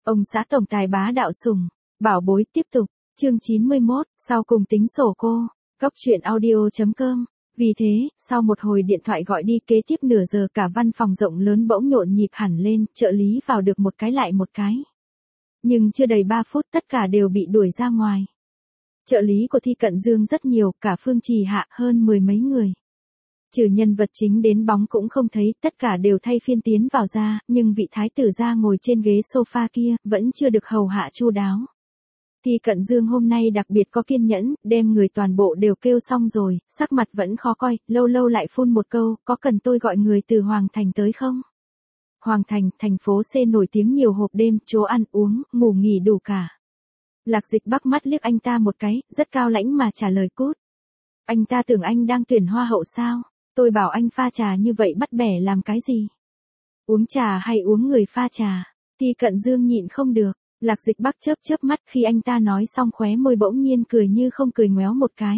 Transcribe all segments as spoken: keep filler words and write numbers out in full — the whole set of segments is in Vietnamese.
Ông xã tổng tài bá đạo sủng, bảo bối tiếp tục, chương chín mươi mốt, sau cùng tính sổ cô, góc truyện audio chấm com. Vì thế, sau một hồi điện thoại gọi đi kế tiếp nửa giờ cả văn phòng rộng lớn bỗng nhộn nhịp hẳn lên, trợ lý vào được một cái lại một cái. Nhưng chưa đầy ba phút tất cả đều bị đuổi ra ngoài. Trợ lý của Thi Cận Dương rất nhiều, cả Phương Trì Hạ hơn mười mấy người. Trừ nhân vật chính đến bóng cũng không thấy, tất cả đều thay phiên tiến vào ra, nhưng vị thái tử gia ngồi trên ghế sofa kia, vẫn chưa được hầu hạ chu đáo. Thi Cận Dương hôm nay đặc biệt có kiên nhẫn, đem người toàn bộ đều kêu xong rồi, sắc mặt vẫn khó coi, lâu lâu lại phun một câu, có cần tôi gọi người từ Hoàng Thành tới không? Hoàng Thành, thành phố C nổi tiếng nhiều hộp đêm, chỗ ăn uống, ngủ nghỉ đủ cả. Lạc Dịch Bắc mắt liếc anh ta một cái, rất cao lãnh mà trả lời cút. Anh ta tưởng anh đang tuyển hoa hậu sao? Tôi bảo anh pha trà như vậy bắt bẻ làm cái gì? Uống trà hay uống người pha trà? Thi Cận Dương nhịn không được. Lạc Dịch Bắc chớp chớp mắt khi anh ta nói xong khóe môi bỗng nhiên cười như không cười ngoéo một cái.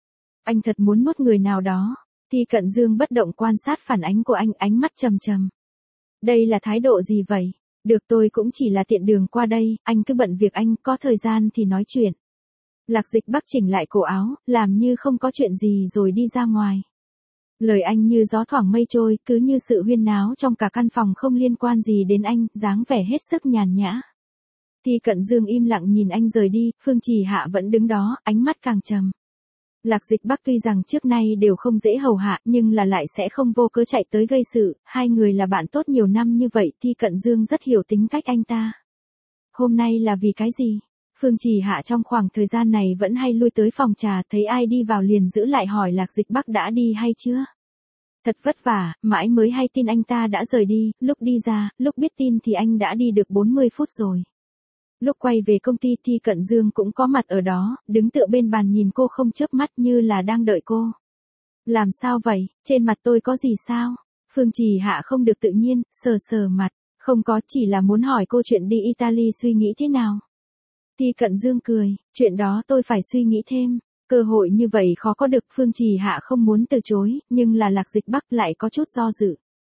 Anh thật muốn nuốt người nào đó. Thi Cận Dương bất động quan sát phản ánh của anh, ánh mắt trầm trầm. Đây là thái độ gì vậy? Được, tôi cũng chỉ là tiện đường qua đây, anh cứ bận việc anh, có thời gian thì nói chuyện. Lạc Dịch Bắc chỉnh lại cổ áo, làm như không có chuyện gì rồi đi ra ngoài. Lời anh như gió thoảng mây trôi, cứ như sự huyên náo trong cả căn phòng không liên quan gì đến anh, dáng vẻ hết sức nhàn nhã. Thi Cận Dương im lặng nhìn anh rời đi, Phương Trì Hạ vẫn đứng đó, ánh mắt càng trầm. Lạc Dịch Bắc tuy rằng trước nay đều không dễ hầu hạ, nhưng là lại sẽ không vô cớ chạy tới gây sự, hai người là bạn tốt nhiều năm như vậy, Thi Cận Dương rất hiểu tính cách anh ta. Hôm nay là vì cái gì? Phương Trì Hạ trong khoảng thời gian này vẫn hay lui tới phòng trà, thấy ai đi vào liền giữ lại hỏi Lạc Dịch Bắc đã đi hay chưa? Thật vất vả, mãi mới hay tin anh ta đã rời đi, lúc đi ra, lúc biết tin thì anh đã đi được bốn mươi phút rồi. Lúc quay về công ty Thi Cận Dương cũng có mặt ở đó, đứng tựa bên bàn nhìn cô không chớp mắt như là đang đợi cô. Làm sao vậy, trên mặt tôi có gì sao? Phương Trì Hạ không được tự nhiên, sờ sờ mặt, không có, chỉ là muốn hỏi cô chuyện đi Italy suy nghĩ thế nào. Thi Cận Dương cười, chuyện đó tôi phải suy nghĩ thêm, cơ hội như vậy khó có được. Phương Trì Hạ không muốn từ chối, nhưng là Lạc Dịch Bắc lại có chút do dự.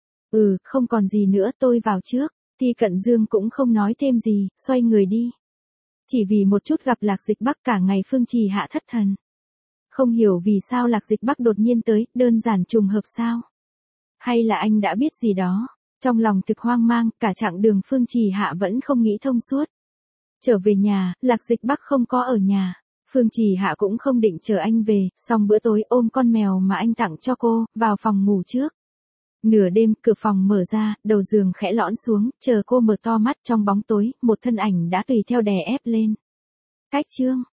Ừ, không còn gì nữa, tôi vào trước. Thi Cận Dương cũng không nói thêm gì, xoay người đi. Chỉ vì một chút gặp Lạc Dịch Bắc cả ngày Phương Trì Hạ thất thần. Không hiểu vì sao Lạc Dịch Bắc đột nhiên tới, đơn giản trùng hợp sao? Hay là anh đã biết gì đó? Trong lòng thực hoang mang, cả chặng đường Phương Trì Hạ vẫn không nghĩ thông suốt. Trở về nhà, Lạc Dịch Bắc không có ở nhà. Phương Trì Hạ cũng không định chờ anh về, xong bữa tối ôm con mèo mà anh tặng cho cô, vào phòng ngủ trước. Nửa đêm, cửa phòng mở ra, đầu giường khẽ lõn xuống, chờ cô mở to mắt trong bóng tối, một thân ảnh đã tùy theo đè ép lên. Cách chương.